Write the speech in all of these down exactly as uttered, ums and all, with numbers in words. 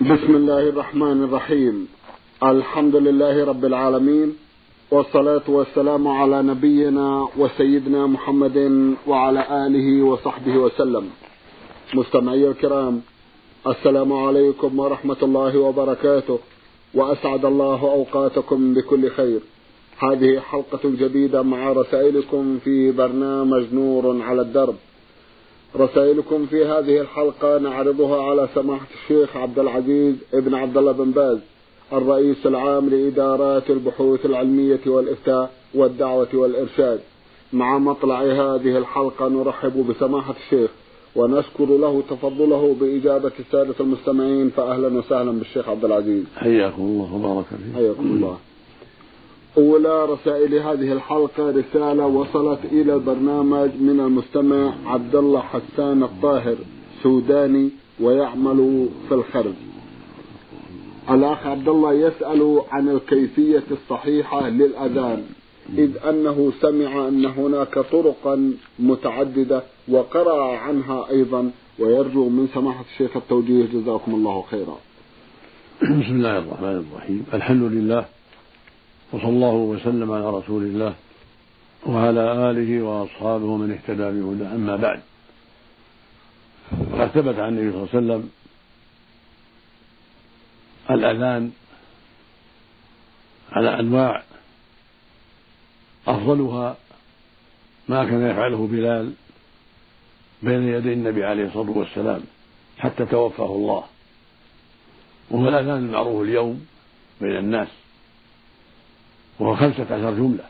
بسم الله الرحمن الرحيم. الحمد لله رب العالمين، والصلاة والسلام على نبينا وسيدنا محمد وعلى آله وصحبه وسلم. مستمعي الكرام، السلام عليكم ورحمة الله وبركاته، وأسعد الله أوقاتكم بكل خير. هذه حلقة جديدة مع رسائلكم في برنامج نور على الدرب. رسائلكم في هذه الحلقة نعرضها على سماحة الشيخ عبد العزيز ابن عبد الله بن باز، الرئيس العام لإدارات البحوث العلمية والإفتاء والدعوة والإرشاد. مع مطلع هذه الحلقة نرحب بسماحة الشيخ ونشكر له تفضله بإجابة السادة المستمعين، فأهلا وسهلا بالشيخ عبد العزيز. حياكم الله وبارك فيكم. حياكم الله. أولى رسائل هذه الحلقة رسالة وصلت إلى البرنامج من المستمع عبد الله حسان الطاهر، سوداني ويعمل في الخرج. الأخ عبد الله يسأل عن الكيفية الصحيحة للأذان، إذ أنه سمع أن هناك طرقا متعددة وقرأ عنها أيضا، ويرجو من سماحة الشيخ التوجيه. جزاكم الله خيرا. بسم الله الرحمن الرحيم. الحمد لله، وصلى الله وسلم على رسول الله وعلى آله وأصحابه ومن اهتدى بهداه. أما بعد، فقد ثبت عن النبي صلى الله عليه وسلم الأذان على أنواع، أفضلها ما كان يفعله بلال بين يدي النبي عليه الصلاة والسلام حتى توفاه الله، وهو الأذان المعروف اليوم بين الناس، وهو خمسة عشر جملة: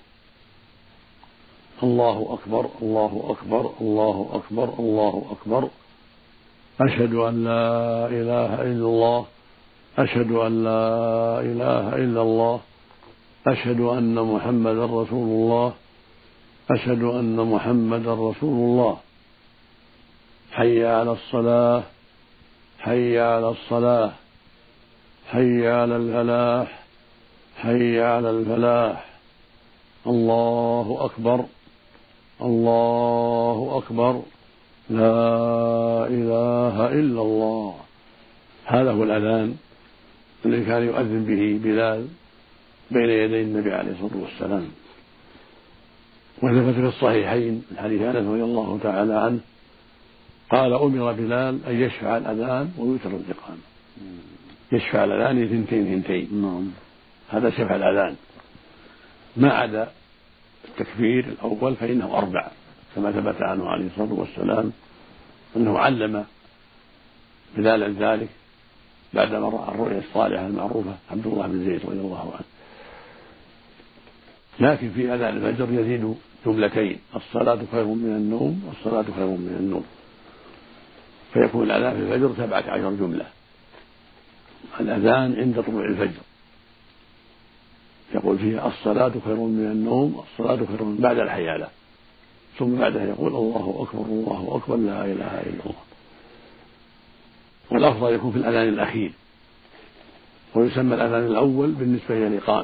الله أكبر الله أكبر الله أكبر الله أكبر، أشهد أن لا إله إلا الله، أشهد أن لا إله إلا الله، أشهد أن محمدا رسول الله، أشهد أن محمدا رسول الله، حي على الصلاة حي على الصلاة حي على الفلاح حي على الفلاح، الله أكبر الله أكبر، لا إله إلا الله. هذا هو الأذان الذي كان يؤذن به بلال بين يدي النبي عليه الصلاة والسلام. وثبت في الصحيحين من حديث أنس رضي الله تعالى عنه قال: أمر بلال أن يشفع الأذان ويوتر الإقامة. يشفع الأذان ثنتين ثنتين، هذا شفع الأذان، ما عدا التكبير الأول فإنه أربع، كما ثبت عنه عليه الصلاة والسلام أنه علم بلالا ذلك بعدما رأى الرؤيا الصالحة المعروفة عبد الله بن زيد رضي الله عنه. لكن في أذان الفجر يزيد جملتين: الصلاة خير من النوم والصلاة خير من النوم، فيكون الأذان في الفجر سبعة عشر جملة. الأذان عند طلوع الفجر يقول فيها: الصلاة خير من النوم، الصلاة خير من، بعد الحيالة، ثم بعدها يقول: الله أكبر الله أكبر لا إله إلا الله. والأفضل يكون في الأذان الأخير، ويسمى الأذان الأول بالنسبة إلى الإقامة.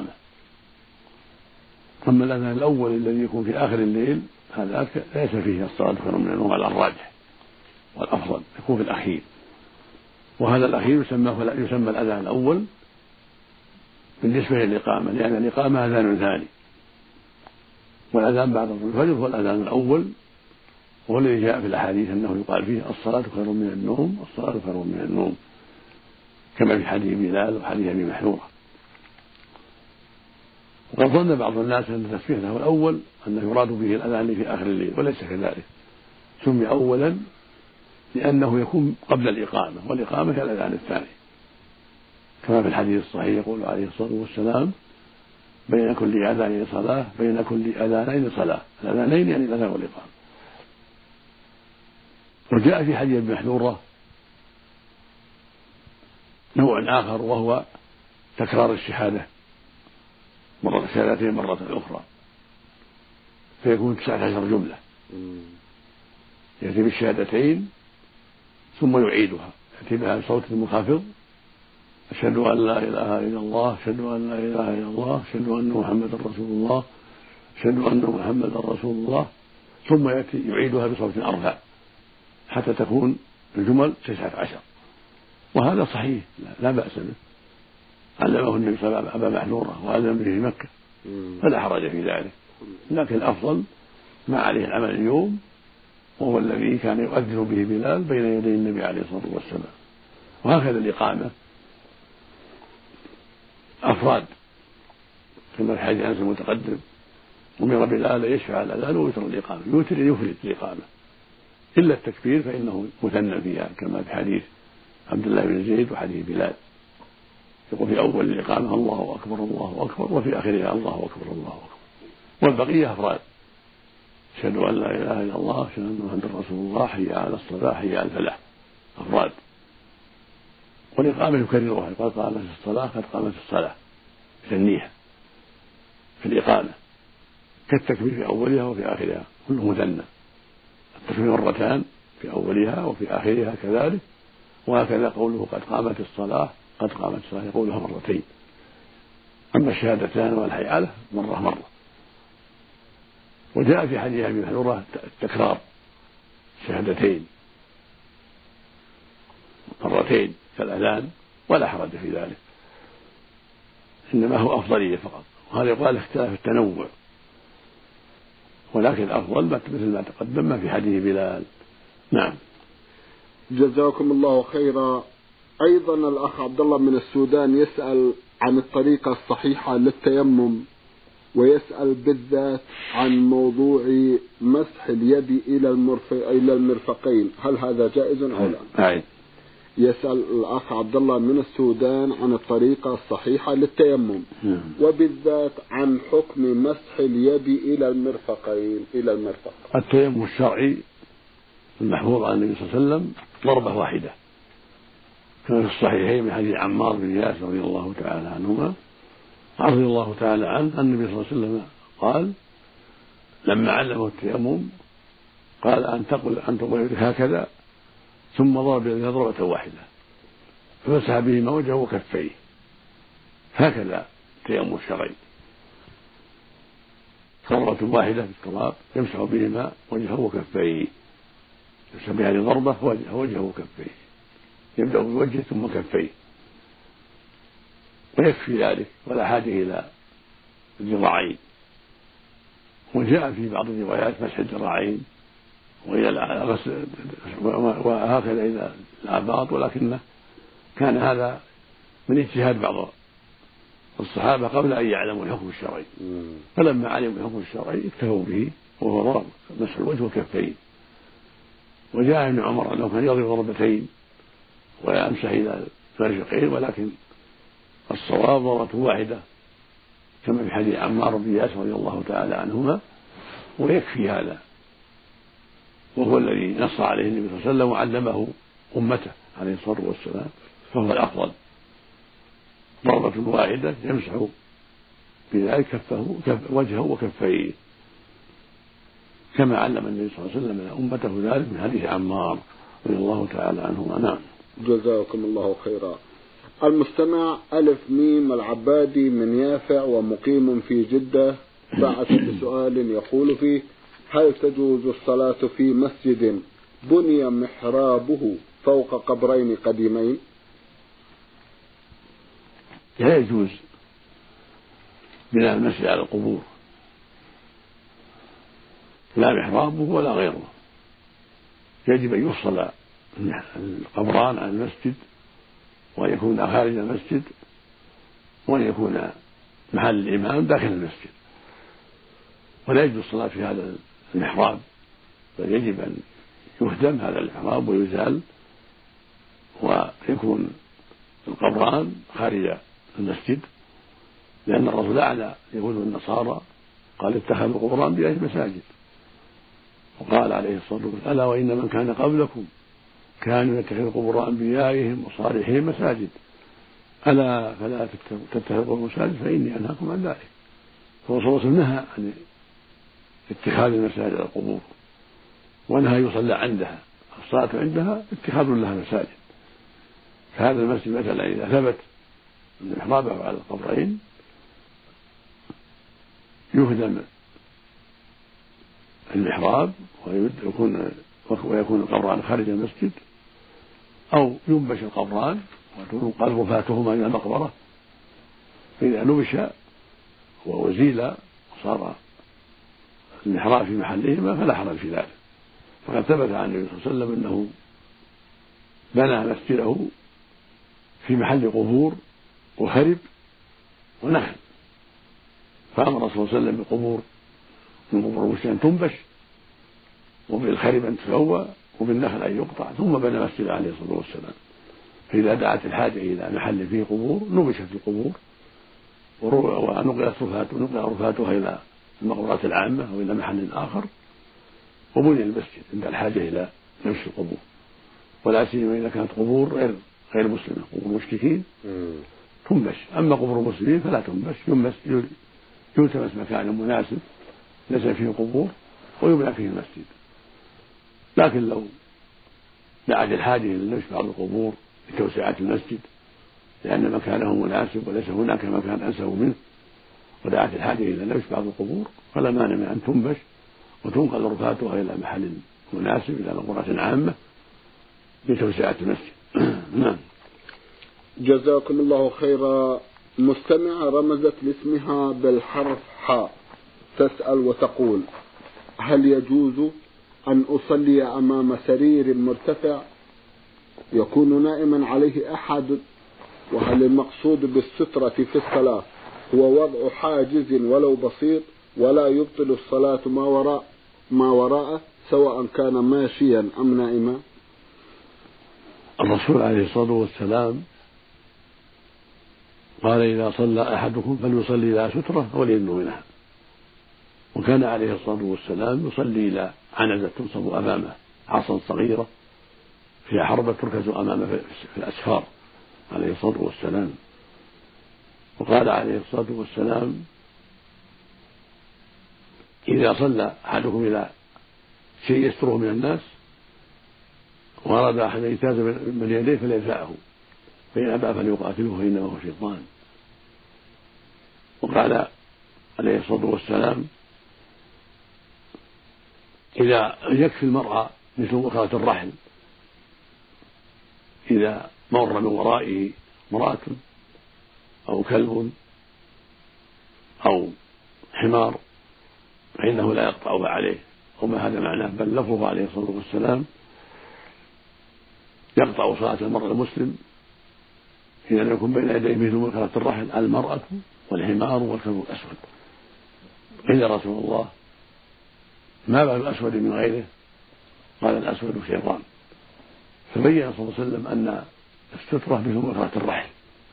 أما الأذان الأول الذي يكون في آخر الليل هذا ليس فيه الصلاة خير من النوم على الراجح، والأفضل يكون في الأخير. وهذا الأخير يسمى يسمى الأذان الأول بالنسبة للإقامة، لأن الإقامة أذان ثاني، والأذان بعد الفجر هو الأذان الأول، وهو الذي جاء في الأحاديث أنه يقال فيه: الصلاة خير من النوم الصلاة خير من النوم، كما في حديث بلال وحديث أبي محذورة. وقد ظن بعض الناس أن التسبيح له الأول أنه يراد به الأذان في آخر الليل، وليس كذلك. سمي أولا لأنه يكون قبل الإقامة، والإقامة هي الأذان الثاني، كما في الحديث الصحيح يقول عليه الصلاة والسلام: بين كل أذان صلاة بين كل أذانين صلاة. الأذانين يعني الأذان والإقامة. وجاء في حديث ابن محذورة نوع آخر، وهو تكرار الشهادة مرة شهادتين مرة أخرى، فيكون تسعة عشر جملة. يأتي بالشهادتين ثم يعيدها، يأتي بها بصوت منخفض: أشهد أن لا إله إلا الله، أشهد أن لا إله إلا الله، أشهد أن محمدا رسول الله، أشهد أن محمدا رسول الله، ثم يأتي يعيدها بصوت أرفع حتى تكون الجمل تسعة عشر. وهذا صحيح لا بأس به، علمه النبي صلى الله عليه وسلم أبا محذورة وأذن به في مكة فلا حرج في ذلك، لكن الأفضل ما عليه العمل اليوم، وهو الذي كان يؤذن به بلال بين يدي النبي عليه الصلاة والسلام. وهكذا الإقامة أفراد كما في حديث أنس المتقدم أمر بلال يشفع الأذان ويوتر الإقامة، يوتر يفرد الإقامة إلا التكبير فإنه مثنى فيها كما في حديث عبد الله بن زيد وحديث بلال، يقول في أول الإقامة الله أكبر الله أكبر، وفي آخرها الله أكبر الله أكبر، والبقية أفراد أشهد أن لا إله إلا الله أشهد أن محمدا رسول الله حي على الصلاة حي على الفلاح، أفراد. والإقامة يكررها قد قامت الصلاة قد قامت الصلاة يثنيها في الإقامة كالتكبير في أولها وفي آخرها كله مثنى، التكبير مرتان في أولها وفي آخرها كذلك، وهكذا قوله قد قامت الصلاة قد قامت الصلاة يقولها مرتين. أما الشهادتان والحيعلة مرة مرة. وجاء في حديث أبي محذورة التكرار شهادتين مرتين كالأذان ولا حرج في ذلك، إنما هو أفضلية فقط، وهذا يقال اختلاف التنوع، ولكن الأفضل مثل ما تقدم ما في حديث بلال. نعم. جزاكم الله خيرا. أيضا الأخ عبد الله من السودان يسأل عن الطريقة الصحيحة للتيمم، ويسأل بالذات عن موضوع مسح اليد إلى إلى المرفقين، هل هذا جائز أو لا؟ يسأل الأخ عبد الله من السودان عن الطريقة الصحيحة للتيمم، وبالذات عن حكم مسح اليد إلى المرفقين إلى المرفق. التيمم الشرعي المحفوظ عن النبي صلى الله عليه وسلم ضربة واحدة كما في الصحيحين من حديث عمار بن ياسر رضي الله تعالى عنهما رضي الله تعالى عنه النبي صلى الله عليه وسلم قال لما علمه التيمم قال أن تقل أن تقول هكذا ثم ضرب بها ضربة واحدة فمسح بهما وجهه وكفيه، هكذا التيمم الشرعي ضربة واحدة في التراب يمسح بهما وجهه وكفيه، يمسح بهذه ضربة وجهه وكفيه، يبدأ بالوجه ثم كفيه ويكفي ذلك ولا حاجة إلى الذراعين. وجاء في بعض الروايات مسح الذراعين وهكذا إلى الآباط، ولكنه كان هذا من اجتهاد بعض الصحابة قبل أن يعلموا الحكم الشرعي، فلما علموا الحكم الشرعي اكتفوا به وهو ضرب مسح الوجه والكفين. وجاء ابن عمر أنه كان يضرب ضربتين ويمسح إلى المرفقين، ولكن الصواب ضربة واحدة كما في حديث عمار بن ياسر رضي الله تعالى عنهما، ويكفي هذا، وهو الذي نص عليه النبي صلى الله عليه وسلم وعلمه أمته عليه الصلاة والسلام، فهو الأفضل ضربة واحدة يمسح بذلك كفه كف وجهه وكفيه كما علم النبي صلى الله عليه وسلم أمته ذلك من حديث عمار رضي الله تعالى عنهما. نعم. جزاكم الله خيرا. المستمع ألف ميم العبادي من يافع ومقيم في جدة بعث بسؤال يقول فيه: هل تجوز الصلاة في مسجد بني محرابه فوق قبرين قديمين؟ لا يجوز بناء المسجد على القبور، لا محرابه ولا غيره، يجب أن يفصل القبران عن المسجد وأن يكون خارج المسجد وأن يكون محل الإمام داخل المسجد، ولا يجوز الصلاة في هذا المحراب، بل يجب أن يهدم هذا المحراب ويزال ويكون القبران خارج المسجد، لأن الرسول لعن اليهود والنصارى قال اتخذوا قبور أنبيائهم مساجد، وقال عليه الصلاة والسلام: ألا وإن من كان قبلكم كانوا يتخذوا قبور أنبيائهم وصالحين مساجد، ألا فلا تتخذوا المساجد فإني أنهاكم عن ذلك. فالرسول صلى الله عليه وسلم نهى عن اتخاذ المساجد القبور، ونهى يصلى عندها، الصلاة عندها اتخاذ لها مساجد. فهذا المسجد مثلا إذا ثبت أن محرابه على القبرين يهدم المحراب ويكون ويكون القبران خارج المسجد، أو ينبش القبران وتنقل رفاتهما إلى المقبرة، فإذا نبش وأزيل وصار المحراب في محلهما فلا حرج في ذلك. فقد ثبت عن النبي صلى الله عليه وسلم أنه بنى مسجده في محل قبور وخرب ونخل، فأمر صلى الله عليه وسلم بالقبور من قبور المسلمين تنبش، وبالخرب أن تسوى، وبالنخل أن يقطع، ثم بنى مسجد عليه الصلاة والسلام. فإذا دعت الحاجة إلى محل فيه قبور نبشت القبور ونقلت رفاتها إلى المقبرات العامة أو إلى محل آخر، وبني المسجد عند الحاجة إلى نبش القبور، ولا سيما إذا كانت قبور غير غير مسلمة، قبور مشركين تنبش. أما قبور المسلمين فلا تنبش، يلتمس مكان مناسب ليس فيه قبور ويبنى فيه المسجد. لكن لو دعت الحاجة إلى نبش بعض القبور لتوسعة المسجد لأن مكانه مناسب وليس هناك مكان أنسب منه، ودعت الحاجة إلى نبش بعض القبور، فلا مانع من أن تنبش وتنقل رفاتها إلى محل مناسب إلى مقبرة عامة لتوسعة المسجد. نعم. جزاكم الله خيرا. مستمعة رمزت لاسمها بالحرف حاء تسأل وتقول: هل يجوز أن أصلي أمام سرير مرتفع يكون نائما عليه أحد؟ وهل المقصود بالسترة في الصلاة هو وضع حاجز ولو بسيط ولا يبطل الصلاة ما وراء ما وراءه سواء كان ماشيا أم نائما؟ الرسول عليه الصلاة والسلام قال: إذا صلى أحدكم فليصلي إلى سترة وليدنو منها. وكان عليه الصلاة والسلام يصلي إلى عنزة تنصب أمامه، عصا صغيرة فيها حربة تركز أمامه في الأسفار عليه الصلاة والسلام. وقال عليه الصلاة والسلام: إذا صلى أحدكم إلى شيء يستره من الناس وأراد أحد أن يجتاز من يديه فليدفعه، فإن أبى فليقاتله فإنه هو شيطان. وقال عليه الصلاة والسلام: إذا يكفي المرأة مثل مؤخرة الرحل إذا مر من ورائه امرأة أو كلب أو حمار فإنه لا يقطع عليه، وما هذا معناه، بل لفظه عليه الصلاة والسلام يقطع صلاة المرء المسلم إذا لم يكن بين يديه مثل مؤخرة الرحل المرأة والحمار والكلب الأسود. قيل يا رسول الله: ما بال الأسود من غيره؟ قال: الأسود شيطان. فبين صلى الله عليه وسلم أن السترة مثل مؤخرة الرحل،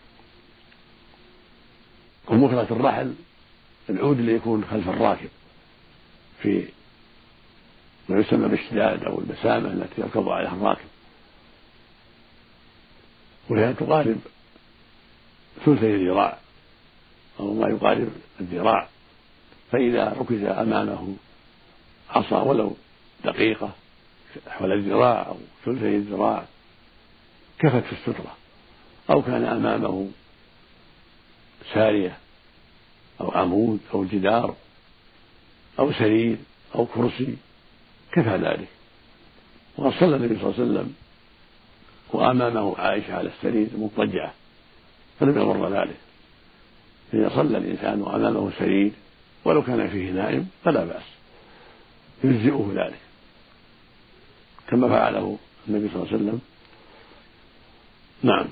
ومؤخرة الرحل العود اللي يكون خلف الراكب في ما يسمى بالشداد أو البسامة التي يركب عليها الراكب، وهي تقارب ثلثي الذراع أو ما يقارب الذراع، فإذا ركز أمامه عصا ولو دقيقة حول الذراع أو ثلثي الذراع كفت في السترة، أو كان أمامه سارية أو عمود أو جدار أو سرير أو كرسي كفى ذلك. وقد صلى النبي صلى الله عليه وسلم وأمامه عائشة على السرير مضطجعة فلم يضر ذلك. إذا صلى الإنسان وأمامه سرير ولو كان فيه نائم فلا بأس، يجزئه ذلك كما فعله النبي صلى الله عليه وسلم. نعم.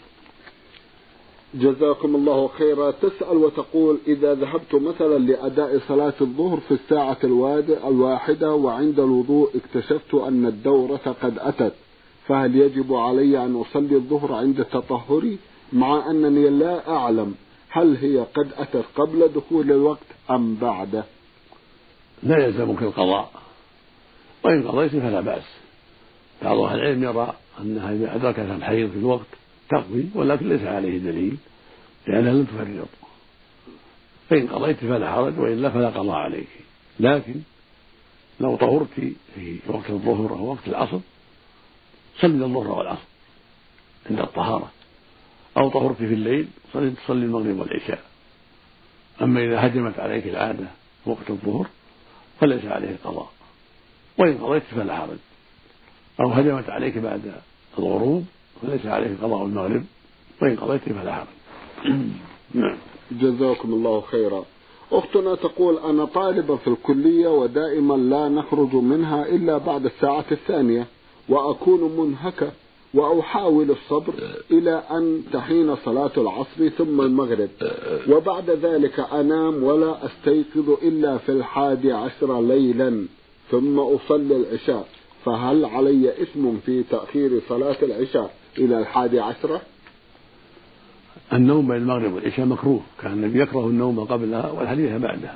جزاكم الله خيرا. تسأل وتقول: إذا ذهبت مثلا لأداء صلاة الظهر في الساعة الواحدة وعند الوضوء اكتشفت أن الدورة قد أتت، فهل يجب علي أن أصلي الظهر عند تطهري مع أنني لا أعلم هل هي قد أتت قبل دخول الوقت أم بعده؟ لا يلزمك القضاء، وإن قضيت فلا بأس. بعض أهل العلم يرى أنها إذا أدركت الحيض في الوقت تقضي، ولكن ليس عليه دليل لأنها لم تفرط، فإن قضيت فلا حرج وإلا فلا قضاء عليك. لكن لو طهرت في وقت الظهر أو وقت العصر صلي الظهر والعصر عند الطهارة، أو طهرت في الليل صلي تصلي المغرب والعشاء. أما إذا هجمت عليك العادة وقت الظهر فليس عليه قضاء، وإن قضيت فلا حرج. أو هجمت عليك بعد الغروب وليس عليه قضاء المغرب، وإن قضيت فلا حرج. نعم. جزاكم الله خيرا. أختنا تقول: أنا طالبة في الكلية ودائما لا نخرج منها إلا بعد الساعة الثانية، وأكون منهكة وأحاول الصبر إلى أن تحين صلاة العصر ثم المغرب، وبعد ذلك أنام ولا أستيقظ إلا في الحادي عشر ليلا ثم أصلي العشاء، فهل علي إثم في تأخير صلاة العشاء إلى الحادي عشرة؟ النوم بين المغرب والعشاء مكروه، كان النبي يكره النوم قبلها والحديث بعدها،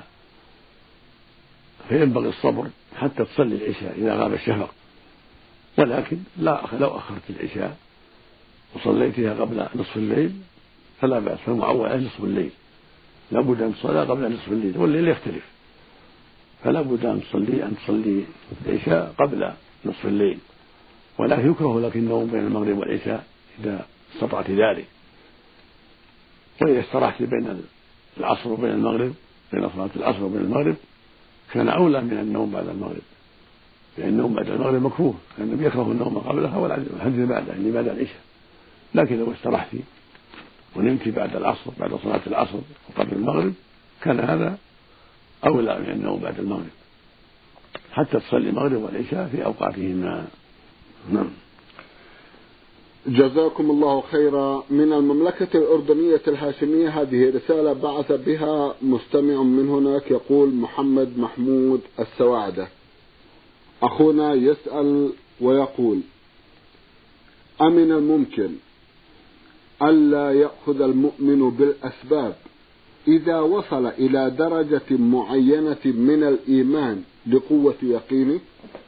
فينبغي الصبر حتى تصلي العشاء إذا غاب الشفق. ولكن لا لو أخرت العشاء وصليتها قبل نصف الليل فلا بأس، فالمعول نصف الليل لا بد أن تصلي قبل نصف الليل، والليل يختلف، فلا بد أن تصلي أن تصلي العشاء قبل نصف الليل. ولكن يكره لك النوم بين المغرب والعشاء إذا استطعت ذلك. وإذا استرحت بين العصر وبين المغرب، بين صلاة العصر وبين المغرب، كان أولى من النوم بعد المغرب، لأن النوم بعد المغرب مكروه، كان النبي يكره النوم قبلها والحديث بعدها يعني بعد العشاء. لكن لو استرحت ونمت بعد العصر بعد صلاة العصر وقبل المغرب كان هذا أولى من النوم بعد المغرب حتى تصلي المغرب والعشاء في أوقاتهما. نعم. جزاكم الله خيرا. من المملكة الأردنية الهاشمية، هذه رسالة بعث بها مستمع من هناك، يقول: محمد محمود السواعدة. أخونا يسأل ويقول: أمن الممكن ألا يأخذ المؤمن بالأسباب إذا وصل إلى درجة معينة من الإيمان لقوة يقينه؟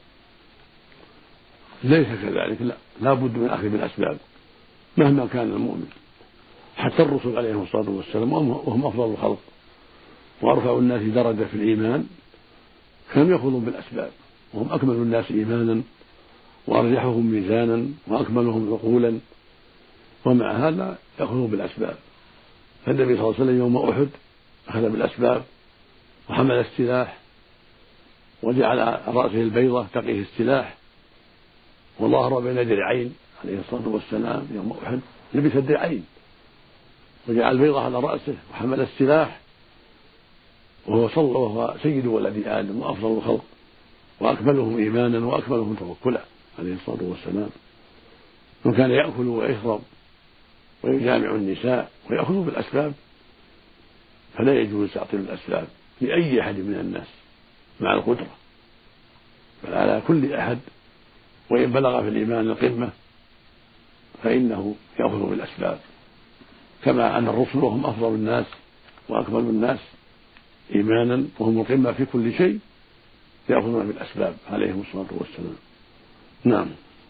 ليس كذلك، لا لا بد من أخذ بالأسباب مهما كان المؤمن. حتى الرسل عليهم الصلاة والسلام وهم أفضل الخلق وأرفع الناس درجة في الإيمان كانوا يأخذون بالأسباب، وهم أكمل الناس إيمانا وأرجحهم ميزانا وأكملهم عقولا، ومع هذا يأخذون بالأسباب. فالنبي صلى الله عليه وسلم يوم أحد أخذ بالأسباب وحمل السلاح وجعل على رأسه البيضة تقيه السلاح وظهر بين درعين عليه الصلاة والسلام. يوم أحد لبس الدرعين وجعل البيضة على رأسه وحمل السلاح، وهو صلى وهو سيد ولد آدم وأفضل الخلق وأكملهم إيمانا وأكملهم توكلا عليه الصلاة والسلام. وكان يأكل ويشرب ويجامع النساء ويأخذ بالأسباب، فلا يجوز تعطيل الأسباب لأي أحد من الناس مع القدرة، بل على كل أحد وإن بلغ في الإيمان القمة فإنه يأخذ بالأسباب، كما أن الرسل وهم أفضل الناس وأكمل الناس إيمانا وهم القمة في كل شيء يأخذون بالأسباب عليهم الصلاة والسلام. نعم.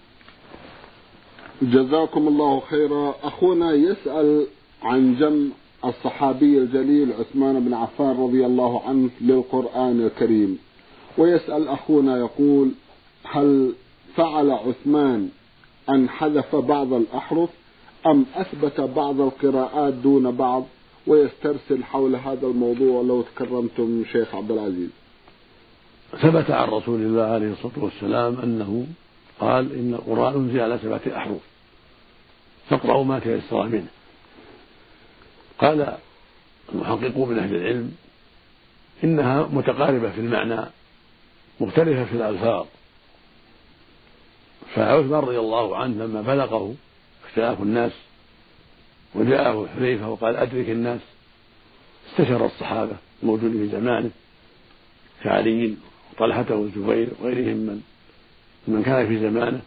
جزاكم الله خيرا. أخونا يسأل عن جمع الصحابي الجليل عثمان بن عفان رضي الله عنه للقرآن الكريم، ويسأل أخونا يقول: هل فعل عثمان أن حذف بعض الأحرف أم أثبت بعض القراءات دون بعض؟ ويسترسل حول هذا الموضوع لو تكرمتم شيخ عبد العزيز. ثبت عن رسول الله عليه الصلاة والسلام أنه قال: إن القرآن أنزل على سبعة أحرف فاقرأوا ما تيسر منه. قال المحققون من أهل العلم إنها متقاربة في المعنى مختلفة في الألفاظ. فعثمان رضي الله عنه لما بلغه اختلاف الناس وجاءه حذيفة وقال: أدرك الناس، استشار الصحابة الموجودين في زمانه كعلي وطلحة والزبير وغيرهم من من كان في زمانه،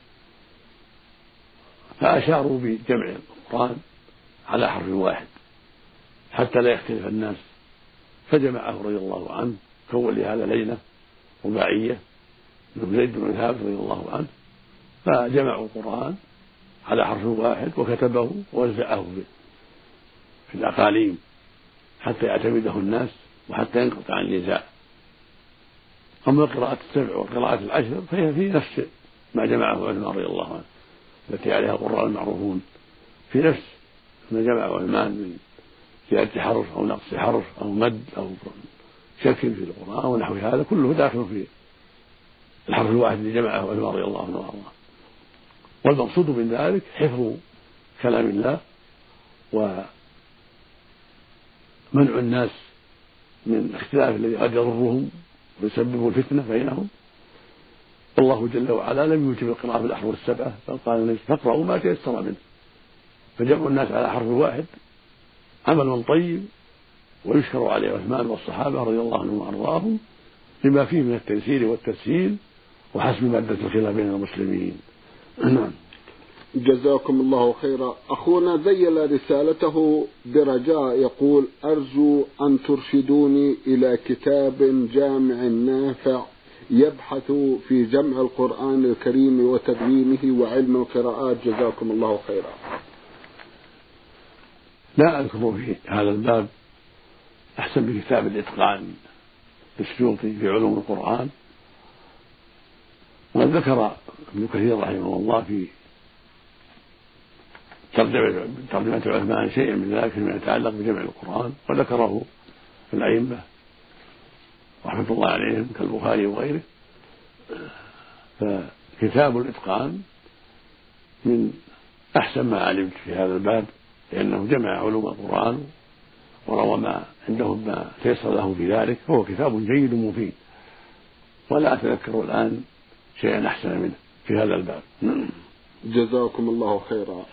فأشاروا بجمع القرآن على حرف واحد حتى لا يختلف الناس، فجمعه رضي الله عنه، كون لهذا ليلة رباعية من زيد بن ثابت رضي الله عنه، فجمعوا القرآن على حرف واحد وكتبه ووزعه في الأقاليم حتى يعتمده الناس وحتى ينقطع النزاع. أما القراءات السبع والقراءات العشر فهي في نفس ما جمعه عثمان رضي الله عنه التي عليها القراء المعروفون، في نفس ما جمعه عثمان من زيادة حرف أو نقص حرف أو مد أو شك في القرآن ونحو هذا كله داخل في الحرف الواحد الذي جمعه عثمان رضي الله عنه وارضاه. والمقصود من ذلك حفظ كلام الله ومنع الناس من الاختلاف الذي قد يضرهم ويسبب الفتنة بينهم. والله جل وعلا لم يوجب القراءة بالأحرف السبعة، بل قال فاقرأوا ما تيسر منه، فجمع الناس على حرف واحد عمل طيب ويشكر عليه عثمان والصحابة رضي الله عنهم وأرضاهم لما فيه من التيسير والتسهيل وحسم مادة الخلاف بين المسلمين. نعم. جزاكم الله خيرا. أخونا ذيل رسالته برجاء يقول: أرجو أن ترشدوني إلى كتاب جامع نافع يبحث في جمع القرآن الكريم وتدوينه وعلم القراءات، جزاكم الله خيرا. لا أذكر في هذا الباب أحسن من كتاب الإتقان للسيوطي في علوم القرآن، وقد ذكر ابن كثير رحمه الله في ترجمة عثمان شيئا من ذلك فيما يتعلق بجمع القرآن، وذكره الأئمة رحمة الله عليهم كالبخاري وغيره. فكتاب الإتقان من أحسن ما علمت في هذا الباب، لأنه جمع علوم القرآن وروى ما عندهم ما تيسر له في ذلك، فهو كتاب جيد مفيد، ولا أتذكر الآن شيئا أحسن منه في هذا الباب. جزاكم الله خيرا.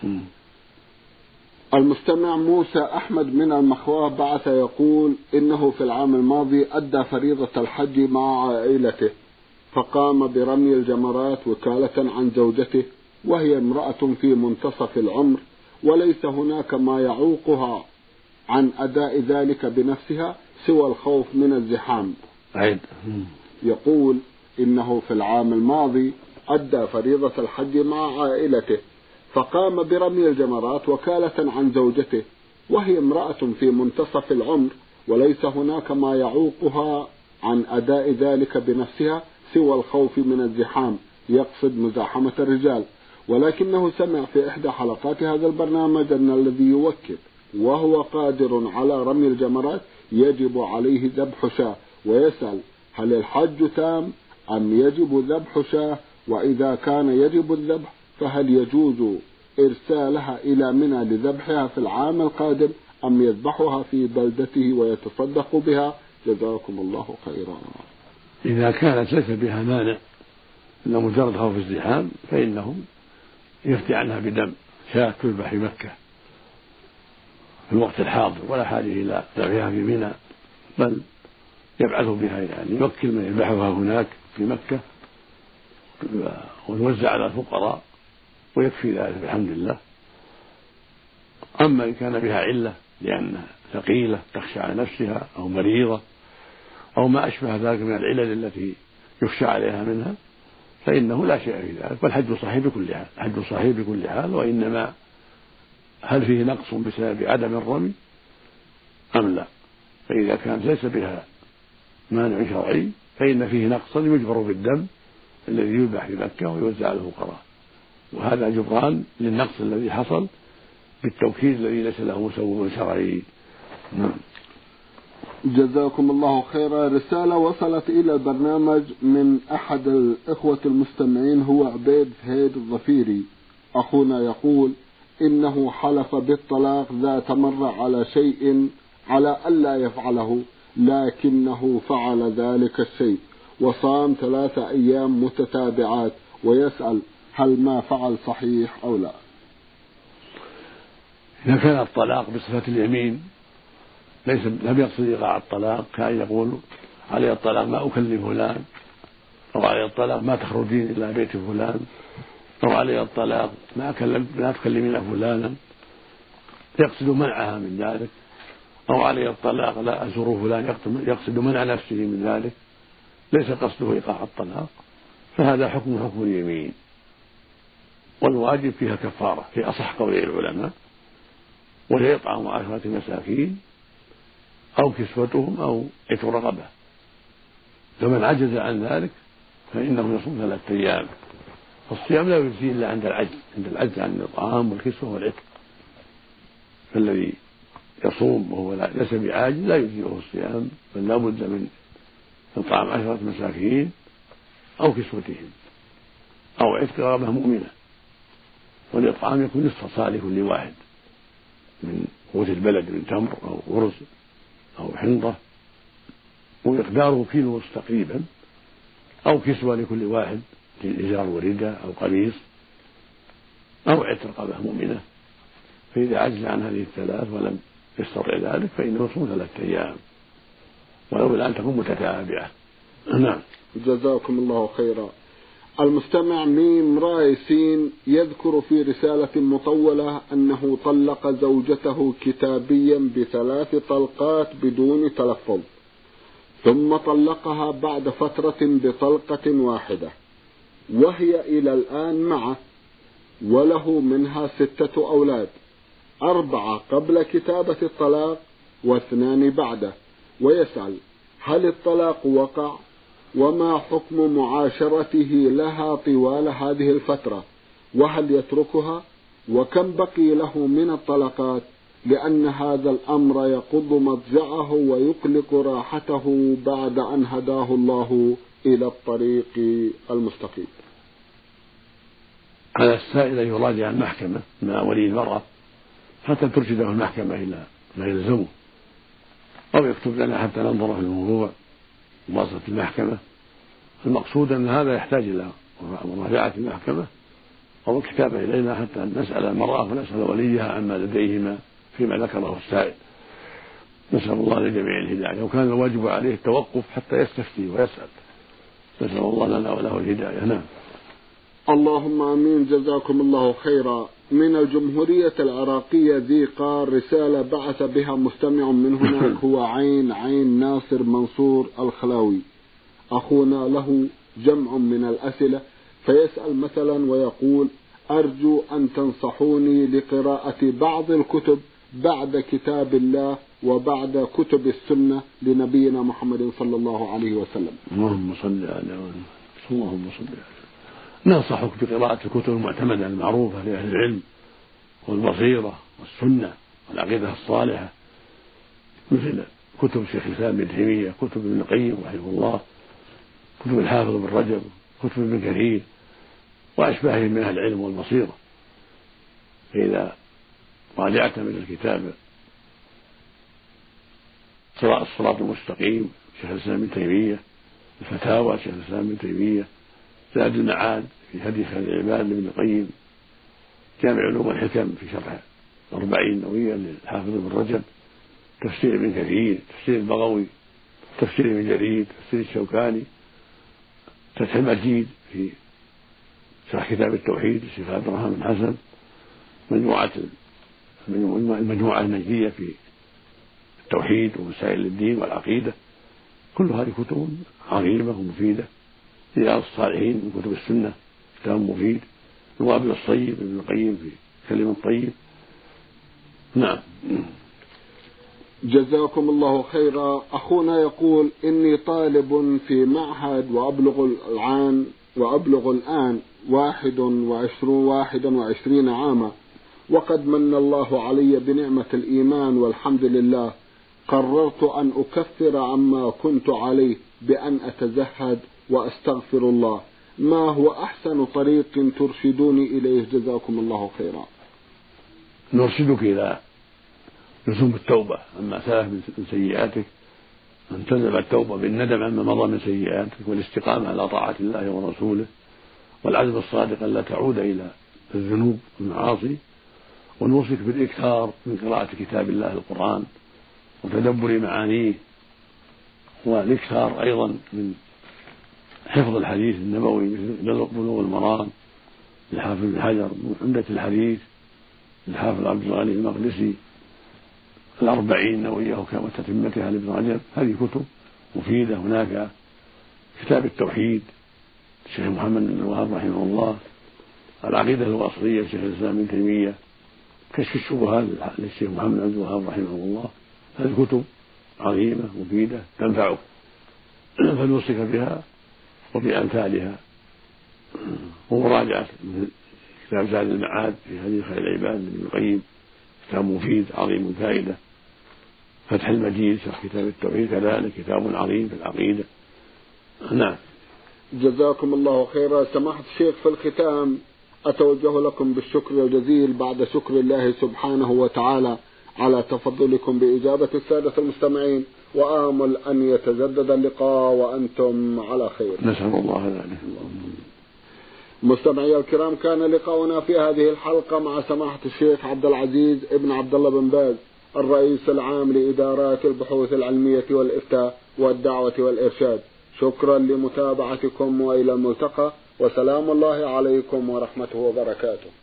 المستمع موسى أحمد من المخواه بعث يقول: إنه في العام الماضي أدى فريضة الحج مع عائلته، فقام برمي الجمرات وكالة عن زوجته وهي امرأة في منتصف العمر، وليس هناك ما يعوقها عن أداء ذلك بنفسها سوى الخوف من الزحام. عيد. يقول: إنه في العام الماضي أدى فريضة الحج مع عائلته، فقام برمي الجمرات وكالة عن زوجته وهي امرأة في منتصف العمر، وليس هناك ما يعوقها عن أداء ذلك بنفسها سوى الخوف من الزحام، يقصد مزاحمة الرجال، ولكنه سمع في إحدى حلقات هذا البرنامج أن الذي يوكل وهو قادر على رمي الجمرات يجب عليه ذبح شاة، ويسأل: هل الحج تام أم يجب ذبح شاة؟ وإذا كان يجب الذبح فهل يجوز إرسالها إلى منى لذبحها في العام القادم أم يذبحها في بلدته ويتصدق بها؟ جزاكم الله خيرا. إذا كانت ليس بها مانع إن مجرد خوف الزحام فإنه يفتي عنها بدم شاة تذبح في مكة في الوقت الحاضر، ولا حاجة إلى ذبحها في منى، بل يبعث بها يعني يوكل من يذبحها هناك في مكة ويوزع على الفقراء ويكفي ذلك بحمد الله. أما إن كان بها علة لأنها ثقيلة تخشى على نفسها أو مريضة أو ما أشبه ذلك من العلل التي يخشى عليها منها فإنه لا شيء في ذلك، والحج صحيح بكل حال، الحج صحيح بكل حال. وإنما هل فيه نقص بسبب عدم الرمي أم لا؟ فإذا كانت ليس بها مانع شرعي فإن فيه نقصا يجبر بالدم الذي يذبح في مكة ويوزع على الفقراء، وهذا جبران للنقص الذي حصل بالتوكيد الذي ليس له مسوغ شرعي. جزاكم الله خيرا. رسالة وصلت إلى البرنامج من أحد الإخوة المستمعين هو عبيد هيد الظفيري. أخونا يقول: إنه حلف بالطلاق ذات مرة على شيء على ألا يفعله، لكنه فعل ذلك الشيء وصام ثلاثة أيام متتابعات، ويسأل: هل ما فعل صحيح أو لا؟ إذا كان الطلاق بصفة اليمين ليس لم يقصد إيقاع الطلاق، كان يقول علي الطلاق ما أكلم فلان، أو علي الطلاق ما تخرجين إلى بيت فلان، أو علي الطلاق ما أكلم لا تكلمين فلانا، يقصد منعها من ذلك، أو علي الطلاق لا أزور فلان، يقصد منع نفسه من ذلك، ليس قصده إيقاع الطلاق، فهذا حكم حكم اليمين، والواجب فيها كفارة في أصح قولي العلماء، وهي إطعام عشرة مساكين أو كسوتهم أو عتق رقبة، فمن عجز عن ذلك فإنه يصوم ثلاثة أيام. فالصيام لا يجزي إلا عند العجز، عند العجز عن الطعام والكسوة والعتق، فالذي يصوم وهو ليس بعاجز لا يجزئه الصيام، بل لا بد من إطعام عشرة مساكين أو كسوتهم أو عتق رقبة مؤمنة. والإطعام يكون نصف صاع لكل واحد من قوت البلد من تمر أو أرز أو حنطة، ومقداره كيلو ونصف تقريبا، أو كسوة لكل واحد إزار ورداء أو قميص، أو عتق رقبة مؤمنة. فإذا عجز عن هذه الثلاث ولم يستطع ذلك فإنه يصوم ثلاثة أيام، ولو الآن تكون متتابعة. نعم. جزاكم الله خيرا. المستمع ميم راي سين يذكر في رسالة مطولة أنه طلق زوجته كتابيا بثلاث طلقات بدون تلفظ، ثم طلقها بعد فترة بطلقة واحدة، وهي إلى الآن معه، وله منها ستة أولاد، أربعة قبل كتابة الطلاق واثنان بعده، ويسأل هل الطلاق وقع، وما حكم معاشرته لها طوال هذه الفترة، وهل يتركها، وكم بقي له من الطلقات، لأن هذا الأمر يقض مضجعه ويقلق راحته بعد أن هداه الله إلى الطريق المستقيم. على السائل أن يراجع المحكمة مع ولي المرأة حتى ترشده المحكمة إلى ما يلزمه، أو يكتب لنا حتى ننظر في الموضوع بواسطة المحكمة. المقصود أن هذا يحتاج إلى مراجعة المحكمة أو الكتابة إلينا حتى نسأل المرأة ونسأل وليها عما لديهما فيما ذكره السائل. نسأل الله لجميع الهداية، وكان الواجب عليه التوقف حتى يستفتي ويسأل. نسأل الله لنا وله الهداية. نعم. اللهم آمين. جزاكم الله خيرا. من الجمهورية العراقية ذي قار رسالة بعث بها مستمع من هناك هو عين عين ناصر منصور الخلاوي. أخونا له جمع من الأسئلة، فيسأل مثلا ويقول: أرجو أن تنصحوني لقراءة بعض الكتب بعد كتاب الله وبعد كتب السنة لنبينا محمد صلى الله عليه وسلم. اللهم صل على اللهم صل على. ننصحك بقراءة الكتب المعتمدة المعروفة لأهل العلم والبصيرة والسنة والعقيدة الصالحة، مثل كتب شيخ الإسلام ابن تيمية، كتب ابن القيم رحمه الله، كتب الحافظ بن رجب، كتب ابن كثير وأشباههم من أهل العلم والبصيرة. فإذا راجعت من الكتاب الصراط المستقيم شيخ الإسلام ابن تيمية، الفتاوى شيخ الإسلام ابن تيمية، زاد المعاد في هدي خير العباد لابن القيم، جامع علوم الحكم في شرح أربعين نووية للحافظ بن رجب، تفسير ابن كثير، تفسير البغوي، تفسير ابن جرير، تفسير الشوكاني، فتح المجيد في شرح كتاب التوحيد للشيخ عبد الرحمن بن حسن، مجموعة المجموعة النجدية في التوحيد ومسائل الدين والعقيدة. كل هذه كتب عظيمة ومفيدة. رياض الصالحين من كتب السنة كتاب مفيد. الوابل الصيب ابن القيم في كلم الطيب. نعم. جزاكم الله خيرا. أخونا يقول: إني طالب في معهد وأبلغ الآن وأبلغ الآن واحد وعشرون واحدا وعشرين عاما، وقد من الله علي بنعمة الإيمان والحمد لله. قررت أن أكفر عما كنت عليه بأن أتزهد وأستغفر الله. ما هو أحسن طريق ترشدوني إليه؟ جزاكم الله خيرا. نرشدك إلى لزوم التوبة عما سلف من سيئاتك، أن تلزم التوبة بالندم عما مضى من سيئاتك، والاستقامة على طاعة الله ورسوله، والعزم الصادق ألا تعود إلى الذنوب والمعاصي، ونوصيك بالإكثار من قراءة كتاب الله القرآن وتدبر معانيه، والإكثار أيضا من حفظ الحديث النبوي مثل بلوغ المرام للحافظ بن حجر، عمدة الحديث للحافظ عبد الغني المقدسي، الأربعين النووية وتتمتها لابن رجب. هذه كتب مفيدة. هناك كتاب التوحيد الشيخ محمد بن الوهاب رحمه الله، العقيدة الواسطية لشيخ الإسلام ابن تيمية، كشف الشبهات للشيخ محمد بن الوهاب رحمه الله. هذه كتب عظيمة مفيدة تنفعك، فنوصيك بها وبأمثالها، ومراجعة كتاب زاد المعاد في هدي خير العباد لابن القيم، كتاب مفيد عظيم فائدة. فتح المجيد شرح كتاب التوحيد كذلك كتاب عظيم في العقيدة. نعم. جزاكم الله خيرا. سماحة الشيخ، في الختام أتوجه لكم بالشكر الجزيل بعد شكر الله سبحانه وتعالى على تفضلكم بإجابة السادة المستمعين، وآمل أن يتجدد اللقاء وأنتم على خير. نسأل الله ذلك. مستمعي الكرام، كان لقاؤنا في هذه الحلقة مع سماحة الشيخ عبد العزيز ابن عبد الله بن باز، الرئيس العام لإدارات البحوث العلمية والإفتاء والدعوة والإرشاد. شكرا لمتابعتكم، وإلى الملتقى، وسلام الله عليكم ورحمته وبركاته.